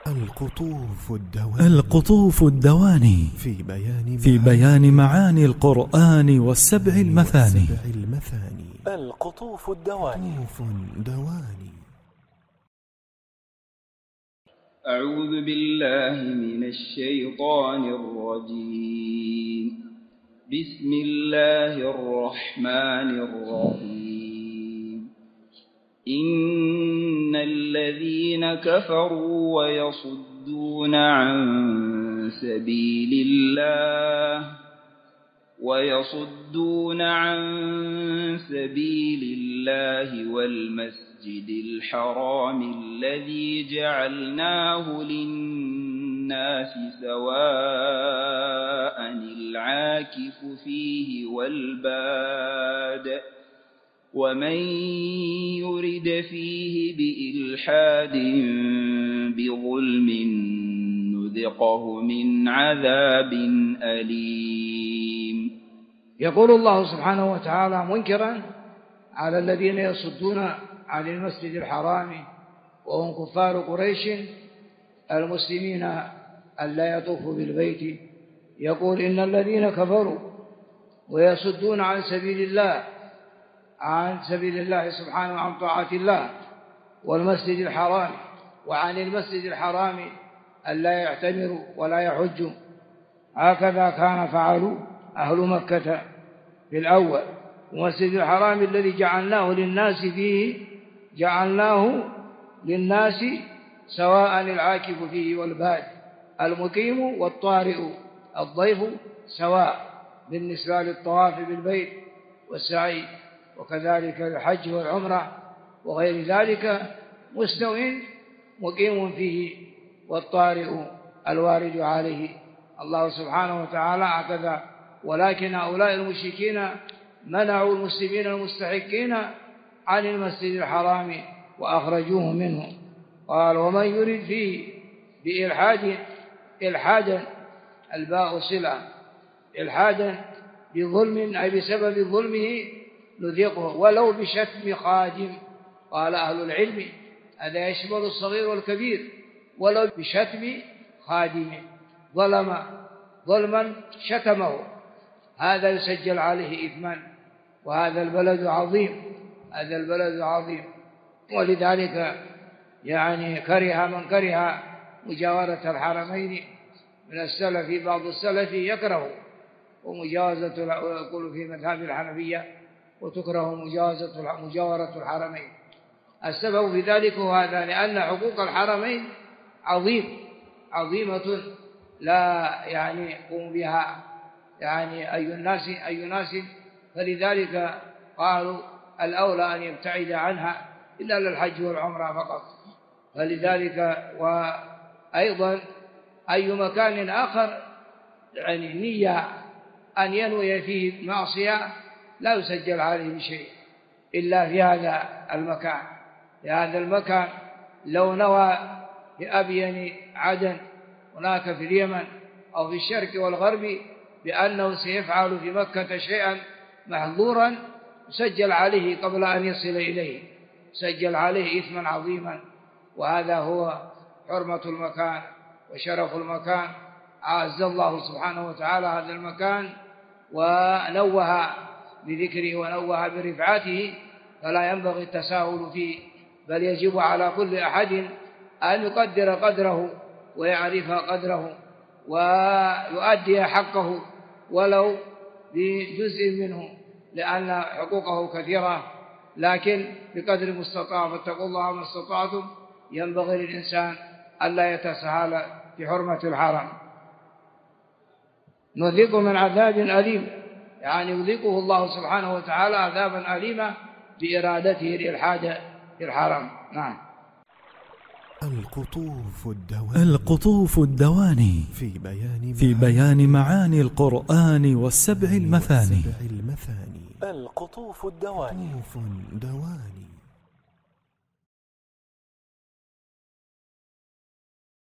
القطوف الدواني في بيان معاني القرآن والسبع المثاني. القطوف الدواني. أعوذ بالله من الشيطان الرجيم. بسم الله الرحمن الرحيم. إن الذين كفروا ويصدون عن سبيل الله والمسجد الحرام الذي جعلناه للناس سواء العاكف فيه والباد ومن يرد فيه بإلحاد بظلم نذقه من عذاب أليم. يقول الله سبحانه وتعالى منكرا على الذين يصدون عن المسجد الحرام وهم كفار قريش المسلمين ألا يطوفوا بالبيت. يقول إن الذين كفروا ويصدون عن سبيل الله سبحانه وعن طاعة الله والمسجد الحرام وعن المسجد الحرام ألا يعتمروا ولا يحجوا. هكذا كان فعلوا أهل مكة في الأول. المسجد الحرام الذي جعلناه للناس سواء العاكف فيه والباد، المقيم والطارئ الضيف سواء بالنسبة للطواف بالبيت والسعي، وكذلك الحج والعمرة وغير ذلك مستوٍ مقيم فيه والطارئ الوارد عليه. الله سبحانه وتعالى هكذا. ولكن هؤلاء المشركين منعوا المسلمين المستحقين عن المسجد الحرام وأخرجوهم منه. قال ومن يرد فيه إلحادا الباء صلة إلحادا بظلم أي بسبب ظلمه نذيقه ولو بشتم خادم. قال أهل العلم هذا يشمل الصغير والكبير. ولو بشتم خادم ظلما شتمه هذا يسجل عليه إثما. وهذا البلد عظيم ولذلك كره من كره مجاورة الحرمين من السلف. بعض السلف يكره ومجاوزة يقول في مذهب الحنفية وتكره مجاورة الحرمين. السبب في ذلك هذا لأن حقوق الحرمين عظيمة لا يقوم بها أي ناس فلذلك قالوا الأولى أن يبتعد عنها إلا للحج والعمرة فقط. فلذلك وأيضا أي مكان آخر نية أن ينوي فيه معصية لا يسجل عليه شيء إلا في هذا المكان. لو نوى في أبين عدن هناك في اليمن أو في الشرق والغرب بأنه سيفعل في مكة شيئا محظورا يسجل عليه قبل أن يصل إليه، سجل عليه إثما عظيما. وهذا هو حرمة المكان وشرف المكان. أعز الله سبحانه وتعالى هذا المكان ونوه بذكره ونوه برفعته، فلا ينبغي التساهل فيه، بل يجب على كل أحد أن يقدر قدره ويعرف قدره ويؤدي حقه ولو بجزء منه، لأن حقوقه كثيرة، لكن بقدر المستطاع فاتقوا الله ما استطعتم. ينبغي للإنسان ألا يتساهل في حرمة الحرم. نذيقه من عذاب أليم يذيقه الله سبحانه وتعالى عذابا أليما بإرادته للإلحاد في الحرم. نعم. القطوف الدواني في بيان معاني القرآن والسبع المثاني. القطوف الدواني.